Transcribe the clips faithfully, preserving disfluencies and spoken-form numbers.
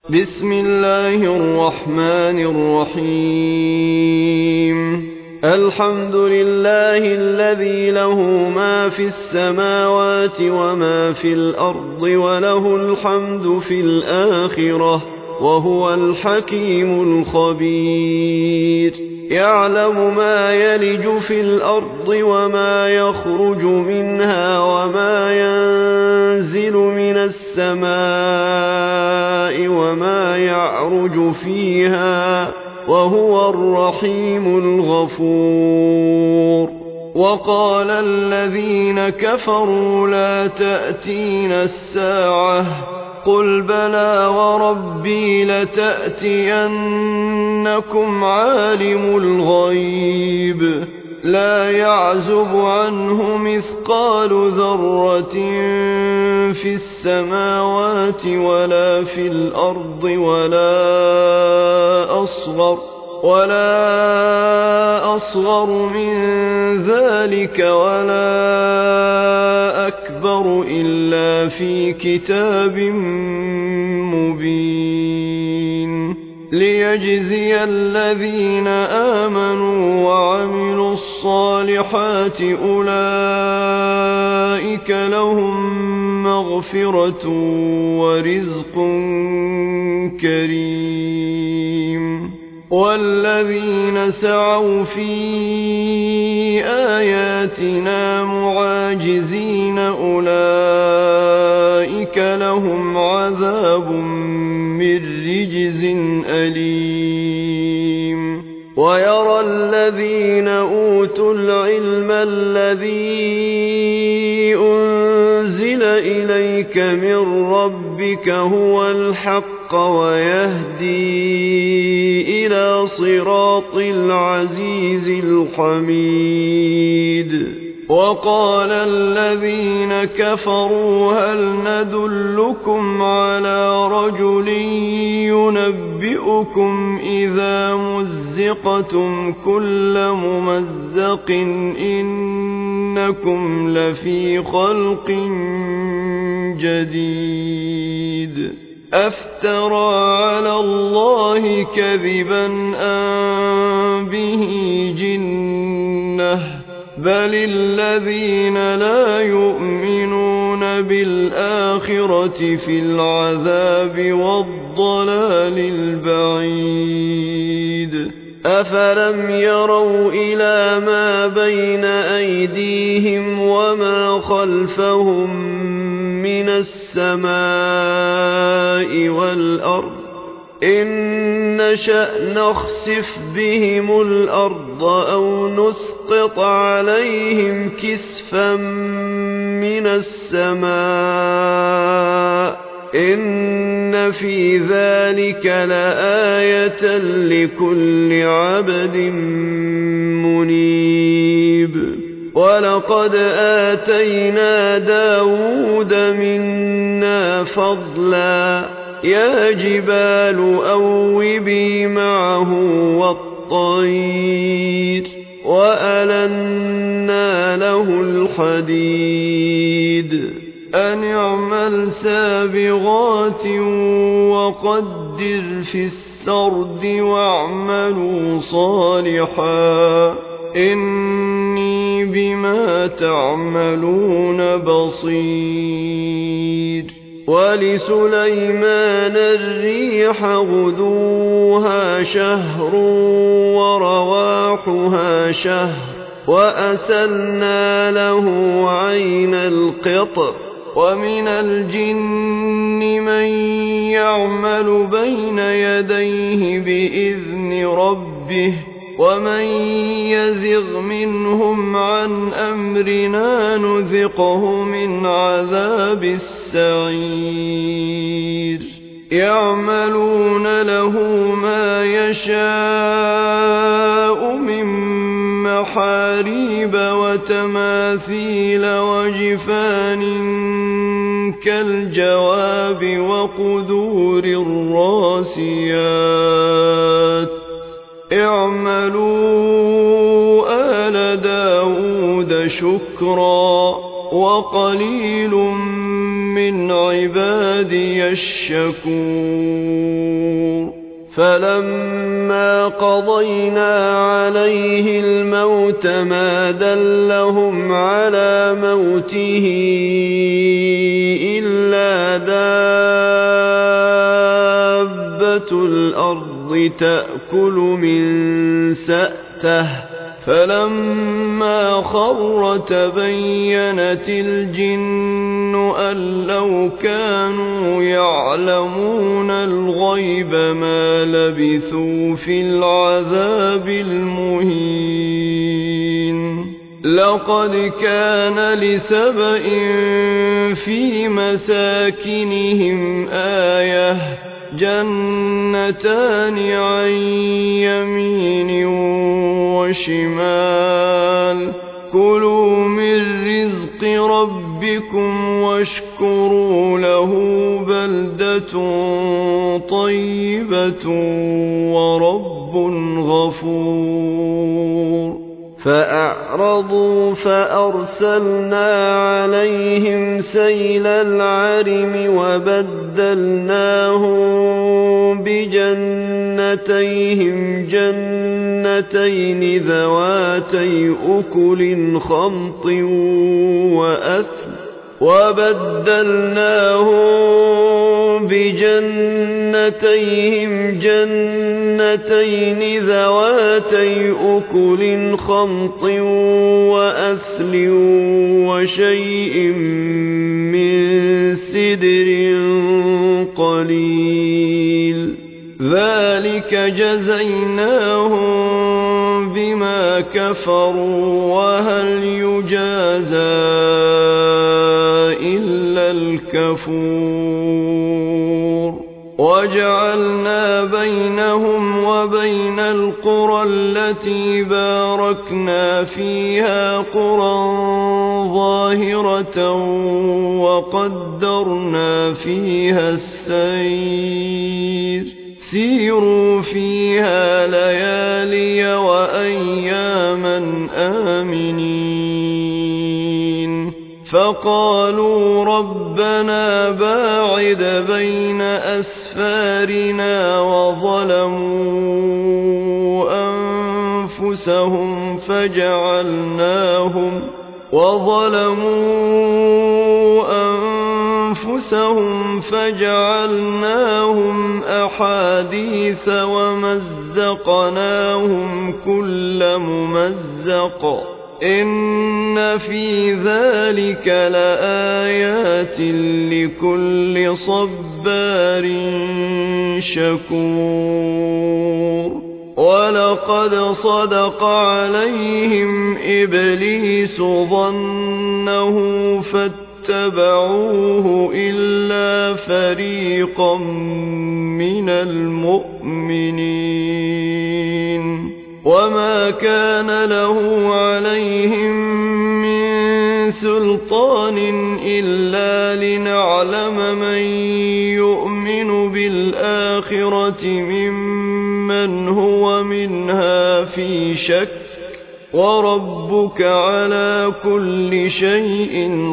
بسم الله الرحمن الرحيم الحمد لله الذي له ما في السماوات وما في الأرض وله الحمد في الآخرة وهو الحكيم الخبير يعلم ما يلج في الأرض وما يخرج منها وما ينزل من السماء وما يعرج فيها وهو الرحيم الغفور وقال الذين كفروا لا تأتينا الساعة قل بلى وربي لتأتينكم عالم الغيب لا يعزب عنه مثقال ذرة في السماوات ولا في الأرض ولا أصغر ولا أصغر من ذلك ولا أكبر إلا في كتاب مبين ليجزي الذين آمنوا وعملوا الصالحات أولئك لهم مغفرة ورزق كريم والذين سعوا في آياتنا معاجزين أولئك لهم عذاب من رجز أليم ويرى الذين أوتوا العلم الذي أنزل إليك من ربك هو الحق ويهدي إلى صراط العزيز الحميد وقال الذين كفروا هل ندلكم على رجل ينبئكم إذا مزقتم كل ممزق إنكم لفي خلق جديد أفترى على الله كذبا أم به جنة بل الذين لا يؤمنون بالآخرة في العذاب والضلال البعيد أفلم يروا إلى ما بين أيديهم وما خلفهم من السماء والأرض إن نشأ نخسف بهم الأرض أو نسقط عليهم كسفا من السماء إن في ذلك لآية لكل عبد منيب ولقد آتينا داود منا فضلا يا جبال أوبي معه والطير وألنا له الحديد أن اعمل سابغات وقدر في السرد واعملوا صالحا إني بما تعملون بصير ولسليمان الريح غدوها شهر ورواحها شهر وأسلنا له عين القطر ومن الجن من يعمل بين يديه بإذن ربه ومن يزغ منهم عن أمرنا نذقه من عذاب السعير يعملون له ما يشاء من محاريب وتماثيل وجفان كالجواب وقدور الراسيات اعملوا آل داود شكرا وقليل من عبادي الشكور فلما قضينا عليه الموت ما دلهم على موته إلا دابة الأرض تأكل من سأته فلما خر تبينت الجن أن لو كانوا يعلمون الغيب ما لبثوا في العذاب المهين لقد كان لسبإ في مساكنهم آية جنتان عن يمين وشمال كلوا من رزق ربكم واشكروا له بلدة طيبة ورب غفور فأعرضوا فأرسلنا عليهم سيل العرم وبدلناهم بجنتيهم جنتين ذواتي أكل خمط وأثل وبدلناهم بجنتيهم جنتين ذواتي أكل خمط وأثل وشيء من سدر قليل ذلك جزيناهم بما كفروا وهل يجازى إلا الكفور وجعلنا بينهم وبين القرى التي باركنا فيها قرى ظاهرة وقدرنا فيها السير سيروا فيها ليالي وأياما آمنين فقالوا ربنا باعد بين أسفارنا وظلموا أنفسهم فجعلناهم وظلموا أنفسهم فجعلناهم أحاديث ومزقناهم كل ممزق إن في ذلك لآيات لكل صبار شكور ولقد صدق عليهم إبليس ظنه فاتبعوه إلا فريقا من المؤمنين وما كان له عليهم من سلطان إلا لنعلم من يؤمن بالآخرة ممن هو منها في شك وربك على كل شيء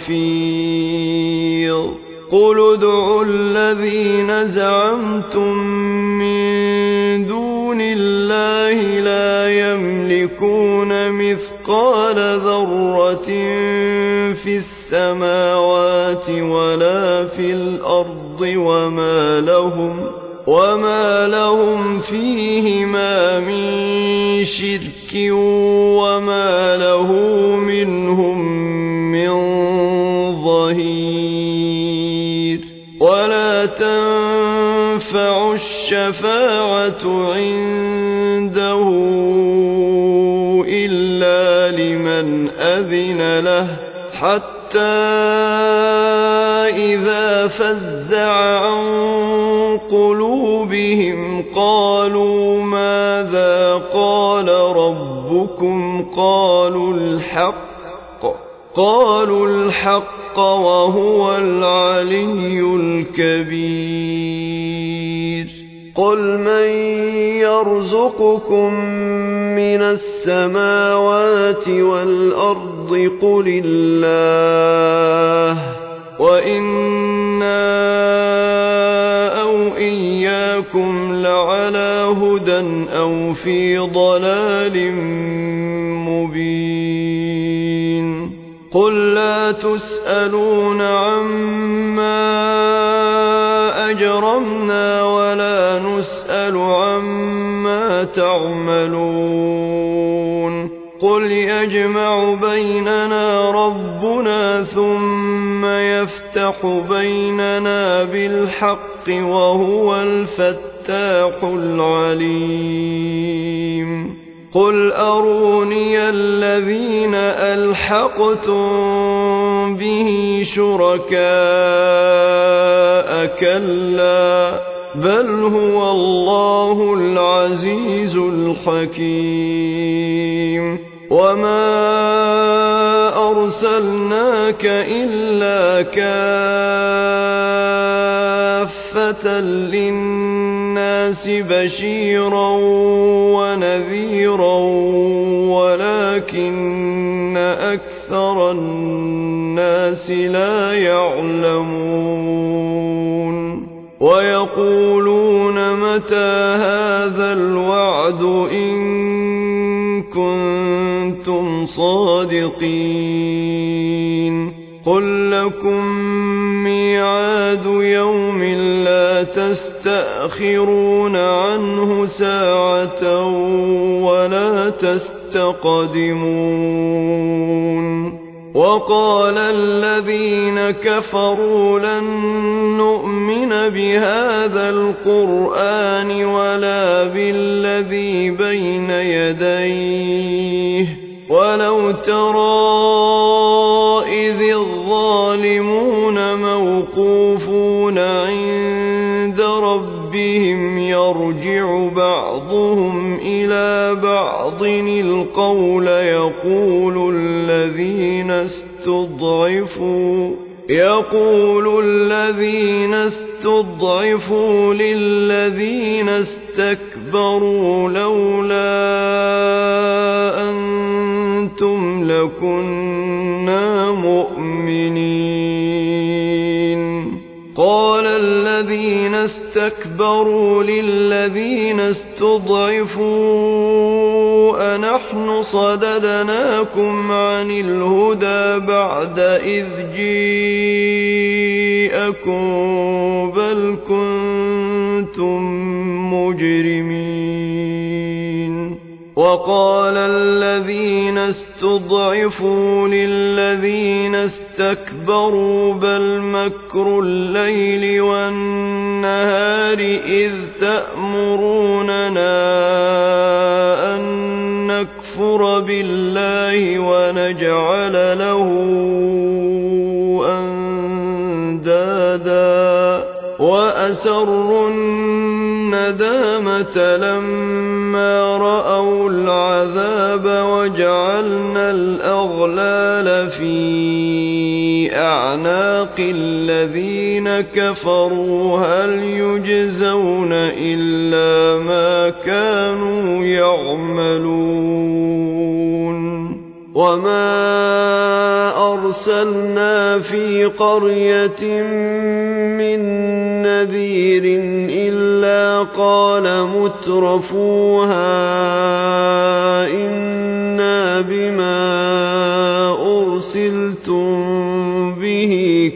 حفيظ قل ادعوا الذين زعمتم من دون الله لا يملكون مثقال ذرة في السماوات ولا في الأرض وما لهم وما لهم فيهما من شرك وما له منهم من ظهير ولا تنفع الشفاعة عنده إلا لمن أذن له حتى إذا فزع عن قلوبهم قالوا ماذا قال ربكم قالوا الحق قالوا الحق وهو العلي الكبير قل من يرزقكم من السماوات والأرض قل الله وإنا أو إياكم وإياكم لعلى هدى أو في ضلال مبين قل لا تسألون عما أجرمنا ولا نسأل عما تعملون قل يجمع بيننا ربنا ثم يفتح بيننا بالحق وهو الفتاح العليم قل أروني الذين ألحقتم به شركاء كلا بل هو الله العزيز الحكيم وما أرسلناك إلا كافة للناس بشيرا ونذيرا ولكن أكثر الناس لا يعلمون ويقولون متى هذا الوعد إن كنتم صادقين قل لكم ميعاد يوم لا تستأخرون عنه ساعة ولا تستقدمون وقال الذين كفروا لن نؤمن بهذا القرآن ولا بالذي بين يديه ولو ترى إذ الظالمون موقوفون عند ربهم يرجع بعضهم إلى بعض القول يقول الذين استضعفوا يقول الذين استضعفوا للذين استكبروا لولا أنتم لكنا مؤمنين قال الذين استكبروا للذين استضعفوا أنحن صددناكم عن الهدى بعد إذ جيءكم بل كنتم مجرمين وقال الذين استضعفوا للذين استكبروا بل مكر الليل والنهار إذ تأمروننا أن نكفر بالله ونجعل له أندادا وأسروا الندامة لما رأوا العذاب وجعلنا الأغلال في أعناق الذين كفروا هل يجزون إلا ما كانوا يعملون وما أرسلنا في قرية من نذير إلا قال مترفوها إنا بما أرسلتم به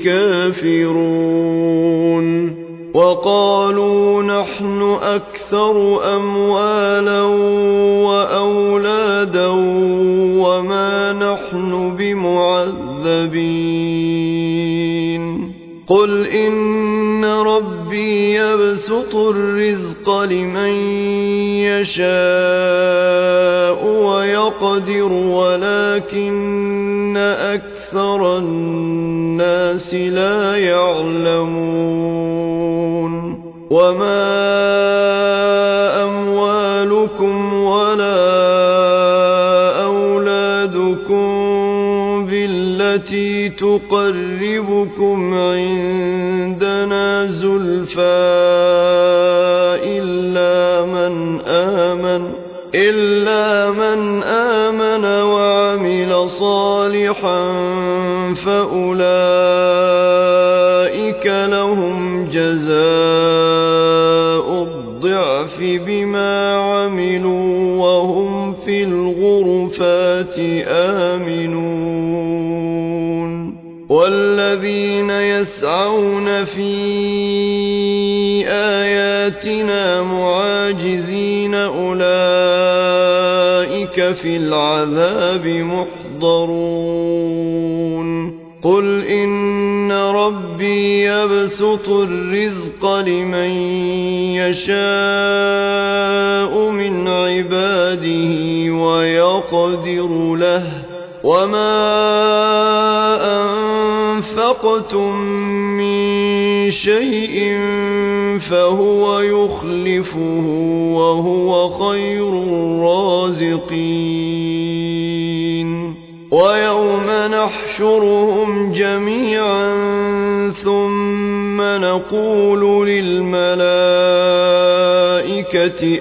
كافرون وقالوا نحن أكثر أموالا وأولادا وما نحن بمعذبين قل إن ربي يبسط الرزق لمن يشاء ويقدر ولكن أكثر الناس لا يعلمون وما أموالكم ولا أولادكم بالتي تقربكم عندنا زلفى إلا من آمن إلا من آمن وعمل صالحا فأولئك لهم جزاء الضعف وأسروا القول للذين ظلموا ثم جاءهم بينة من ربهم إن هذا إلا قول الأولين قل إن صلاتي ونسكي ومحياي ومماتي لله رب العالمين لا شريك له وبذلك أمرت وأنا أول المسلمين الضعف بما عملوا وهم في الغرفات آمنون والذين يسعون في آياتنا معاجزين أولئك في العذاب محضرون قل إن ربي يبسط الرزق لمن يشاء من عباده ويقدر له وما أنفقتم من شيء فهو يخلفه وهو خير الرازقين ويوم نحشرهم جميعا ثم نقول للملائكة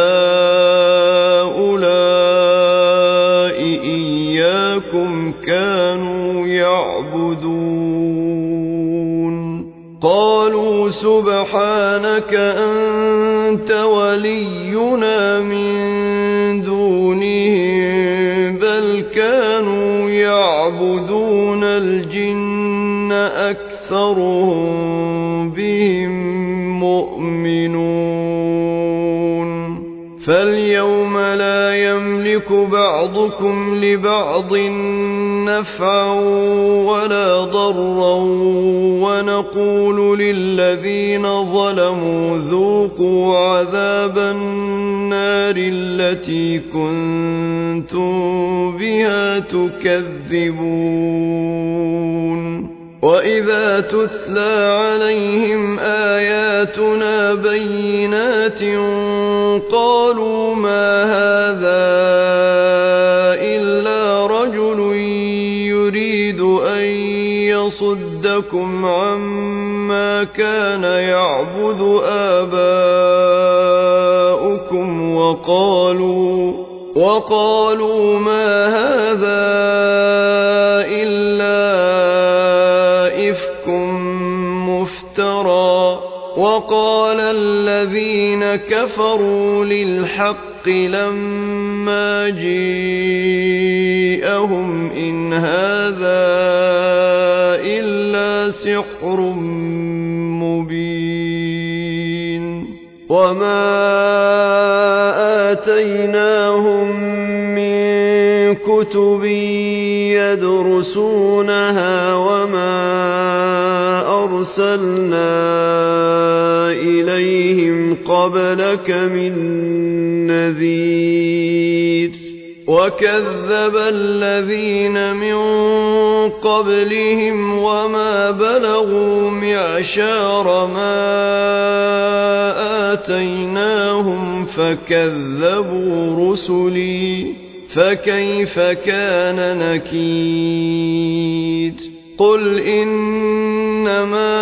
أهؤلاء إياكم كانوا يعبدون قالوا سبحانك أنت ولينا من دونهم بل كانوا يعبدون الجن أكثرهم بهم مؤمنون فاليوم لا يملك بعضكم لبعض نفعا ولا ضرا ونقول للذين ظلموا ذوقوا عذاب النار التي كنتم بها تكذبون وإذا تتلى عليهم آياتنا بينات قالوا ما هذا إلا رجل يريد أن يصدكم عما كان يعبد آباؤكم وقالوا وقالوا ما هذا إلا إفك مفترى وقال الذين كفروا للحق لما جيءهم إن هذا إلا سحر مبين وما آتيناهم من كتب يدرسونها وما أرسلنا إليهم قبلك من نذير وكذب الذين من قبلهم وما بلغوا معشار ما آتيناهم فكذبوا رسلي فكيف كان نكير قل إنما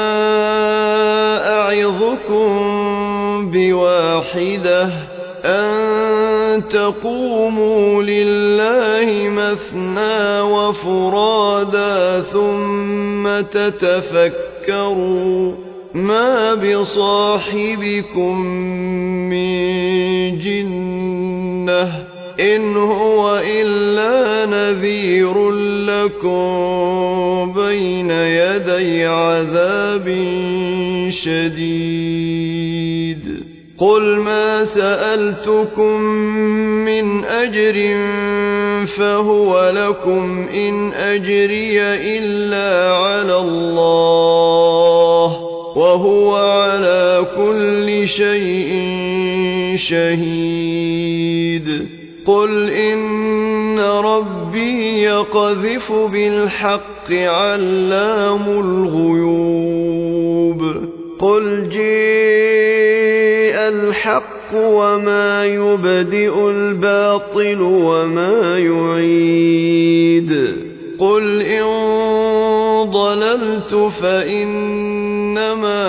أعظكم بواحدة أن تقوموا لله مثنى وفرادا ثم تتفكروا ما بصاحبكم من جنة إن هو إلا نذير لكم بين يدي عذاب شديد قل ما سألتكم من أجر فهو لكم إن أجري إلا على الله وهو على كل شيء شهيد قل إن ربي يقذف بالحق علام الغيوب قل جاء الحق وما يبدئ الباطل وما يعيد قل إن ضللت فإنما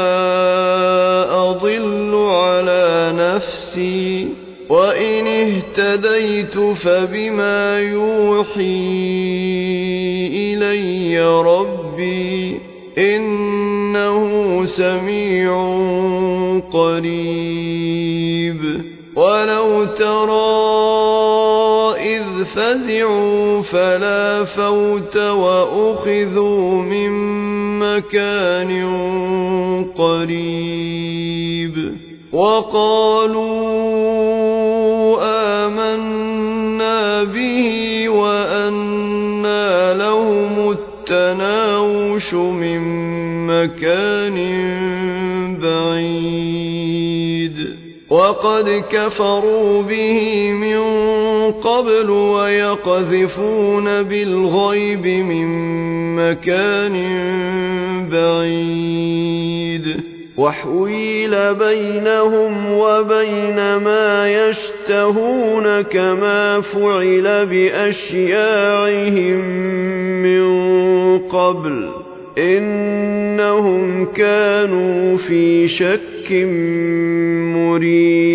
أضل على نفسي وإن اهتديت فبما يوحي إلي ربي إن إنه سميع قريب ولو ترى إذ فزعوا فلا فوت وأخذوا من مكان قريب وقالوا آمنا به وأنى لهم التناوش من مكان بعيد وقد كفروا به من قبل ويقذفون بالغيب من مكان بعيد وحويل بينهم وبين ما يشتهون كما فعل بأشياعهم من قبل إنهم كانوا في شك مريب